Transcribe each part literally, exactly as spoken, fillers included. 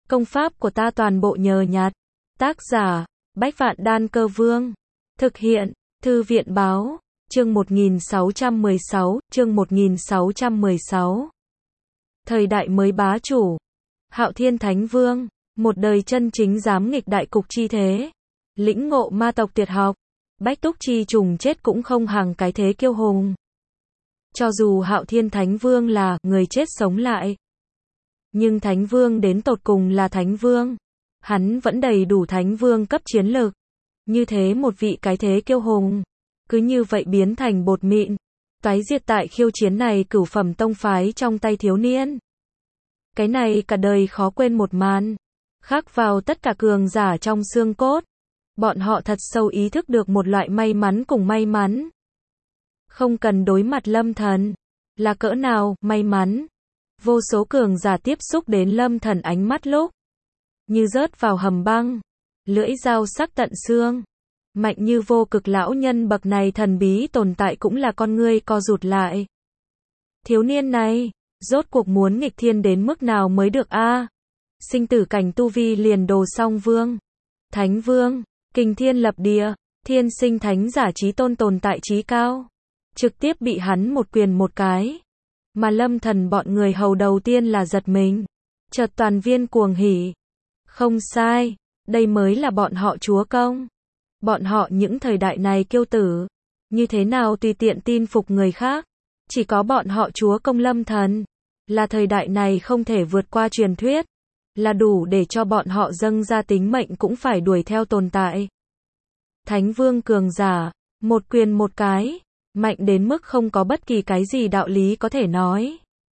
Công pháp của ta toàn bộ nhờ nhặt. Tác giả, Bách Vạn Đan Cơ Vương. Thực hiện, Thư viện Báo. Chương một nghìn sáu trăm mười sáu, chương một nghìn sáu trăm mười sáu. Thời đại mới bá chủ. Hạo Thiên Thánh Vương, một đời chân chính giám nghịch đại cục chi thế. Lĩnh ngộ ma tộc tuyệt học. Bách túc chi trùng chết cũng không hằng cái thế kiêu hùng. Cho dù Hạo Thiên Thánh Vương là người chết sống lại, nhưng Thánh Vương đến tột cùng là Thánh Vương. Hắn vẫn đầy đủ Thánh Vương cấp chiến lực. Như thế một vị cái thế kiêu hùng, cứ như vậy biến thành bột mịn, toái diệt tại khiêu chiến này cửu phẩm tông phái trong tay thiếu niên. Cái này cả đời khó quên một màn, khắc vào tất cả cường giả trong xương cốt. Bọn họ thật sâu ý thức được một loại may mắn cùng may mắn. Không cần đối mặt Lâm Thần, là cỡ nào may mắn. Vô số cường giả tiếp xúc đến Lâm Thần ánh mắt lúc như rớt vào hầm băng, lưỡi dao sắc tận xương. Mạnh như vô cực lão nhân bậc này thần bí tồn tại cũng là con ngươi co rụt lại. Thiếu niên này, rốt cuộc muốn nghịch thiên đến mức nào mới được a? À? Sinh tử cảnh tu vi liền đồ song vương, Thánh Vương, kinh thiên lập địa, thiên sinh thánh giả chí tôn tồn tại chí cao, trực tiếp bị hắn một quyền một cái. Mà Lâm Thần bọn người hầu đầu tiên là giật mình, chợt toàn viên cuồng hỉ. Không sai, đây mới là bọn họ chúa công. Bọn họ những thời đại này kiêu tử, như thế nào tùy tiện tin phục người khác. Chỉ có bọn họ chúa công Lâm Thần, là thời đại này không thể vượt qua truyền thuyết, là đủ để cho bọn họ dâng ra tính mệnh cũng phải đuổi theo tồn tại. Thánh Vương cường giả, một quyền một cái, mạnh đến mức không có bất kỳ cái gì đạo lý có thể nói.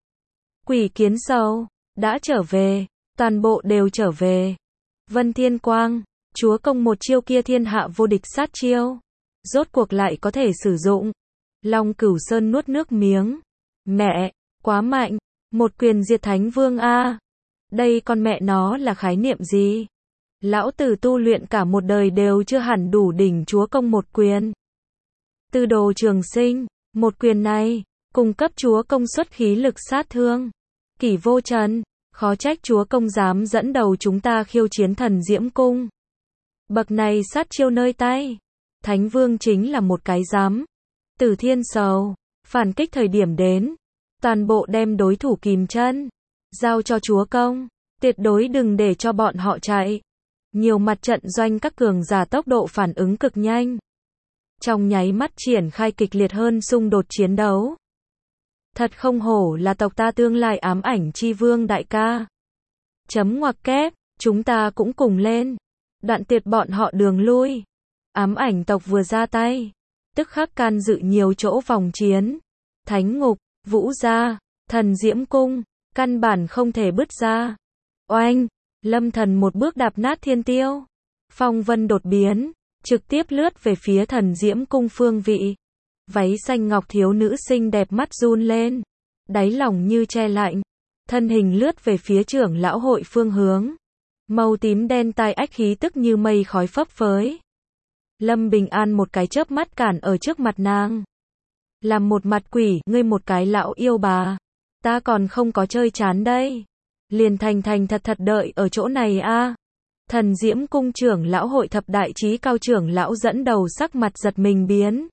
Quỷ kiến sâu, đã trở về, toàn bộ đều trở về. Vân Thiên Quang, chúa công một chiêu kia thiên hạ vô địch sát chiêu, rốt cuộc lại có thể sử dụng. Long Cửu Sơn nuốt nước miếng. Mẹ, quá mạnh, một quyền diệt Thánh Vương a. Đây con mẹ nó là khái niệm gì? Lão tử tu luyện cả một đời đều chưa hẳn đủ đỉnh chúa công một quyền. Tư Đồ Trường Sinh, một quyền này, cung cấp chúa công xuất khí lực sát thương. Kỷ Vô Trần, khó trách chúa công dám dẫn đầu chúng ta khiêu chiến Thần Diễm Cung. Bậc này sát chiêu nơi tay. Thánh Vương chính là một cái dám. Tử Thiên Sầu, phản kích thời điểm đến, toàn bộ đem đối thủ kìm chân, giao cho chúa công, tuyệt đối đừng để cho bọn họ chạy. Nhiều mặt trận doanh các cường giả tốc độ phản ứng cực nhanh, trong nháy mắt triển khai kịch liệt hơn xung đột chiến đấu. Thật không hổ là tộc ta tương lai ám ảnh chi vương đại ca. Chấm ngoặc kép, chúng ta cũng cùng lên, đoạn tuyệt bọn họ đường lui. Ám ảnh tộc vừa ra tay, tức khắc can dự nhiều chỗ vòng chiến. Thánh Ngục, Vũ Gia, Thần Diễm Cung, căn bản không thể bứt ra. Oanh, Lâm Thần một bước đạp nát thiên tiêu. Phong vân đột biến, trực tiếp lướt về phía Thần Diễm Cung phương vị. Váy xanh ngọc thiếu nữ xinh đẹp mắt run lên, đáy lòng như che lạnh. Thân hình lướt về phía trưởng lão hội phương hướng. Màu tím đen tai ách khí tức như mây khói phấp phới. Lâm Bình An một cái chớp mắt cản ở trước mặt nàng. Làm một mặt quỷ, ngươi một cái lão yêu bà. Ta còn không có chơi chán đây. Liền thành thành thật thật đợi ở chỗ này a. À. Thần Diễm Cung trưởng lão hội thập đại chí cao trưởng lão dẫn đầu sắc mặt giật mình biến.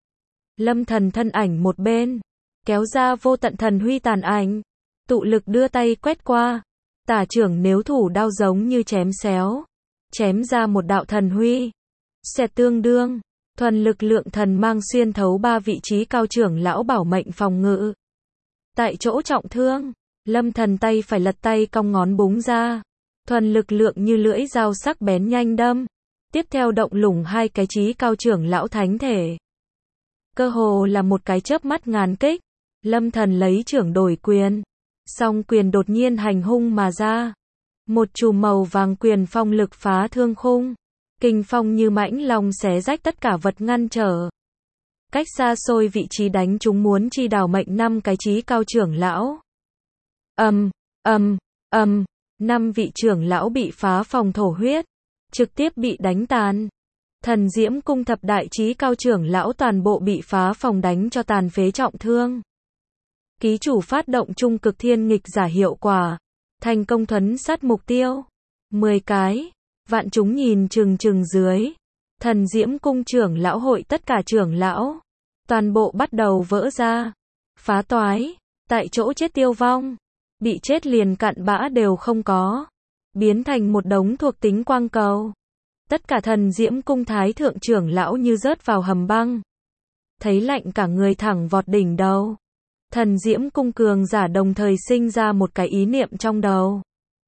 Lâm Thần thân ảnh một bên, kéo ra vô tận thần huy tàn ảnh, tụ lực đưa tay quét qua. Tả trưởng nếu thủ đao giống như chém xéo, chém ra một đạo thần huy. Xẹt tương đương, thuần lực lượng thần mang xuyên thấu ba vị trí cao trưởng lão bảo mệnh phòng ngự. Tại chỗ trọng thương, Lâm Thần tay phải lật tay cong ngón búng ra, thuần lực lượng như lưỡi dao sắc bén nhanh đâm, tiếp theo động lủng hai cái trí cao trưởng lão thánh thể. Cơ hồ là một cái chớp mắt ngàn kích, Lâm Thần lấy trưởng đổi quyền, song quyền đột nhiên hành hung mà ra. Một chùm màu vàng quyền phong lực phá thương khung, kinh phong như mãnh long xé rách tất cả vật ngăn trở. Cách xa xôi vị trí đánh chúng muốn chi đào mệnh năm cái trí cao trưởng lão. Ầm, ầm, ầm, năm vị trưởng lão bị phá phòng thổ huyết, trực tiếp bị đánh tàn. Thần Diễm Cung thập đại chí cao trưởng lão toàn bộ bị phá phòng đánh cho tàn phế trọng thương. Ký chủ phát động trung cực thiên nghịch giả hiệu quả, thành công thuấn sát mục tiêu. mười cái. Vạn chúng nhìn chừng chừng dưới. Thần Diễm Cung trưởng lão hội tất cả trưởng lão. Toàn bộ bắt đầu vỡ ra. Phá toái. Tại chỗ chết tiêu vong. Bị chết liền cặn bã đều không có. Biến thành một đống thuộc tính quang cầu. Tất cả thần Diễm Cung thái thượng trưởng lão như rớt vào hầm băng. Thấy lạnh cả người thẳng vọt đỉnh đầu. Thần Diễm Cung cường giả đồng thời sinh ra một cái ý niệm trong đầu.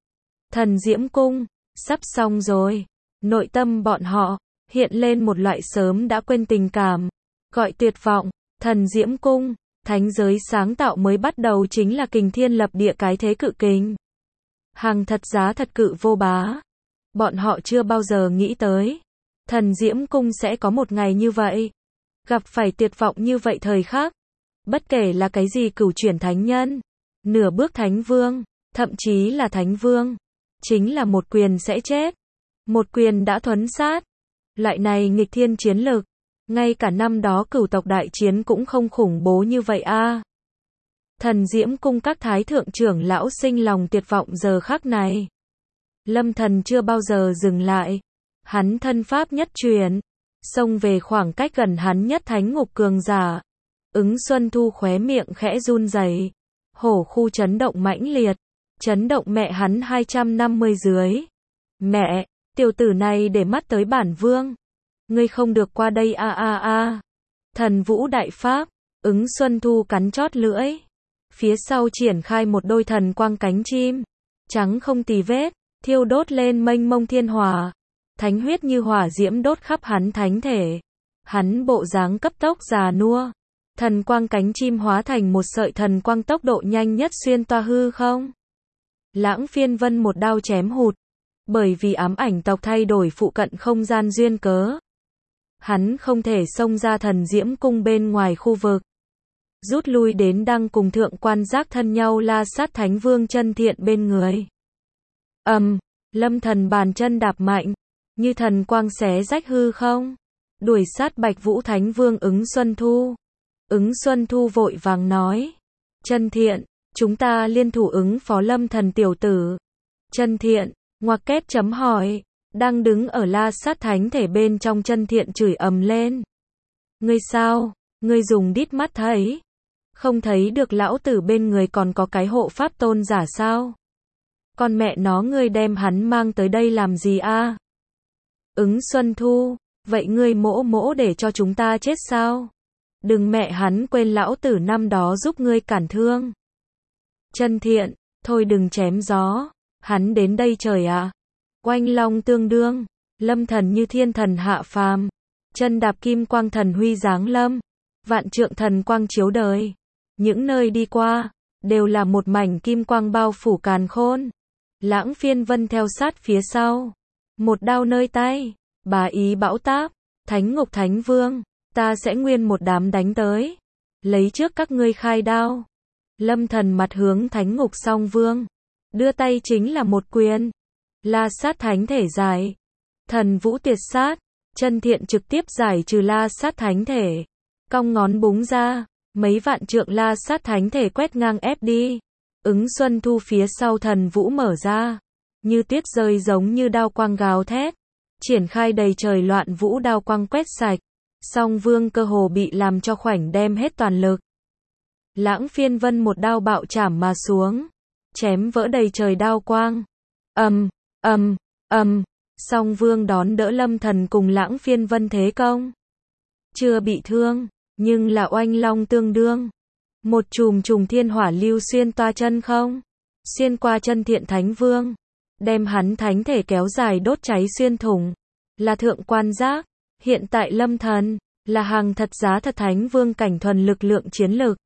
Thần Diễm Cung, sắp xong rồi. Nội tâm bọn họ, hiện lên một loại sớm đã quên tình cảm. Gọi tuyệt vọng, thần Diễm Cung, thánh giới sáng tạo mới bắt đầu chính là kình thiên lập địa cái thế cự kình. Hàng thật giá thật cự vô bá. Bọn họ chưa bao giờ nghĩ tới. Thần Diễm Cung sẽ có một ngày như vậy. Gặp phải tuyệt vọng như vậy thời khắc. Bất kể là cái gì cửu chuyển thánh nhân, nửa bước thánh vương, thậm chí là thánh vương. Chính là một quyền sẽ chết. Một quyền đã thuấn sát. Loại này nghịch thiên chiến lực. Ngay cả năm đó cửu tộc đại chiến cũng không khủng bố như vậy a. À. Thần Diễm Cung các thái thượng trưởng lão sinh lòng tuyệt vọng giờ khắc này. Lâm Thần chưa bao giờ dừng lại. Hắn thân pháp nhất truyền. Xông về khoảng cách gần hắn nhất thánh ngục cường giả. Ứng Xuân Thu khóe miệng khẽ run rẩy. Hổ khu chấn động mãnh liệt. Chấn động mẹ hắn hai trăm năm mươi dưới. Mẹ, tiểu tử này để mắt tới bản vương. Ngươi không được qua đây a a a. Thần Vũ Đại Pháp. Ứng Xuân Thu cắn chót lưỡi. Phía sau triển khai một đôi thần quang cánh chim. Trắng không tì vết. Thiêu đốt lên mênh mông thiên hỏa. Thánh huyết như hỏa diễm đốt khắp hắn thánh thể. Hắn bộ dáng cấp tốc già nua. Thần quang cánh chim hóa thành một sợi thần quang tốc độ nhanh nhất xuyên toa hư không. Lãng Phiên Vân một đao chém hụt. Bởi vì ám ảnh tộc thay đổi phụ cận không gian duyên cớ. Hắn không thể xông ra thần Diễm Cung bên ngoài khu vực. Rút lui đến đang cùng thượng quan giác thân nhau la sát thánh vương chân thiện bên người. Ầm, um, Lâm Thần bàn chân đạp mạnh. Như thần quang xé rách hư không. Đuổi sát Bạch Vũ Thánh Vương Ứng Xuân Thu. Ứng Xuân Thu vội vàng nói. Chân thiện, chúng ta liên thủ ứng phó Lâm Thần tiểu tử. Chân thiện, ngoặc kép chấm hỏi. Đang đứng ở la sát thánh thể bên trong chân thiện chửi ầm lên. Ngươi sao, ngươi dùng đít mắt thấy. Không thấy được lão tử bên người còn có cái hộ pháp tôn giả sao? Con mẹ nó ngươi đem hắn mang tới đây làm gì a? À? Ứng Xuân Thu, vậy ngươi mỗ mỗ để cho chúng ta chết sao? Đừng mẹ hắn quên lão tử năm đó giúp ngươi cản thương. Chân thiện, thôi đừng chém gió. Hắn đến đây trời ạ. À. Oanh long tương đương. Lâm Thần như thiên thần hạ phàm. Chân đạp kim quang thần huy giáng lâm. Vạn trượng thần quang chiếu đời. Những nơi đi qua, đều là một mảnh kim quang bao phủ càn khôn. Lãng Phiên Vân theo sát phía sau. Một đao nơi tay. Bá ý bão táp. Thánh ngục thánh vương. Ta sẽ nguyên một đám đánh tới. Lấy trước các ngươi khai đao. Lâm Thần mặt hướng thánh ngục song vương. Đưa tay chính là một quyền. La sát thánh thể giải. Thần vũ tiệt sát. Chân thiện trực tiếp giải trừ la sát thánh thể. Cong ngón búng ra. Mấy vạn trượng la sát thánh thể quét ngang ép đi. Ứng Xuân Thu phía sau thần vũ mở ra. Như tuyết rơi giống như đao quang gào thét. Triển khai đầy trời loạn vũ đao quang quét sạch. Song vương cơ hồ bị làm cho khoảnh đem hết toàn lực. Lãng Phiên Vân một đao bạo chảm mà xuống. Chém vỡ đầy trời đao quang. Ầm, ầm, ầm. Song vương đón đỡ Lâm Thần cùng Lãng Phiên Vân thế công. Chưa bị thương, nhưng là oanh long tương đương. Một chùm trùng thiên hỏa lưu xuyên toa chân không. Xuyên qua chân thiện thánh vương. Đem hắn thánh thể kéo dài đốt cháy xuyên thủng. Là thượng quan giác. Hiện tại Lâm Thần, là hàng thật giá thật thánh vương cảnh thuần lực lượng chiến lực.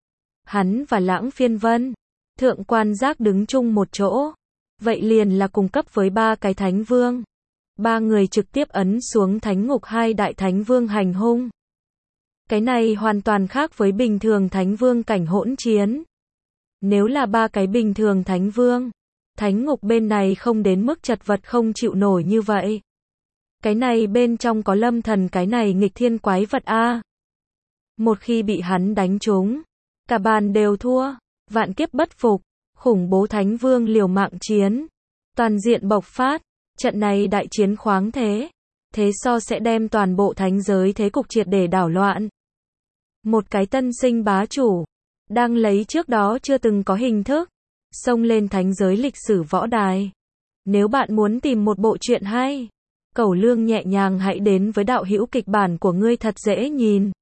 Hắn và Lãng Phiên Vân, thượng quan giác đứng chung một chỗ. Vậy liền là cùng cấp với ba cái thánh vương. Ba người trực tiếp ấn xuống thánh ngục hai đại thánh vương hành hung. Cái này hoàn toàn khác với bình thường thánh vương cảnh hỗn chiến. Nếu là ba cái bình thường thánh vương, thánh ngục bên này không đến mức chật vật không chịu nổi như vậy. Cái này bên trong có Lâm Thần cái này nghịch thiên quái vật a. Một khi bị hắn đánh trúng, cả bàn đều thua, vạn kiếp bất phục, khủng bố thánh vương liều mạng chiến. Toàn diện bộc phát, trận này đại chiến khoáng thế. Thế so sẽ đem toàn bộ thánh giới thế cục triệt để đảo loạn. Một cái tân sinh bá chủ, đang lấy trước đó chưa từng có hình thức, xông lên thánh giới lịch sử võ đài. Nếu bạn muốn tìm một bộ truyện hay, cẩu lương nhẹ nhàng hãy đến với đạo hữu kịch bản của ngươi thật dễ nhìn.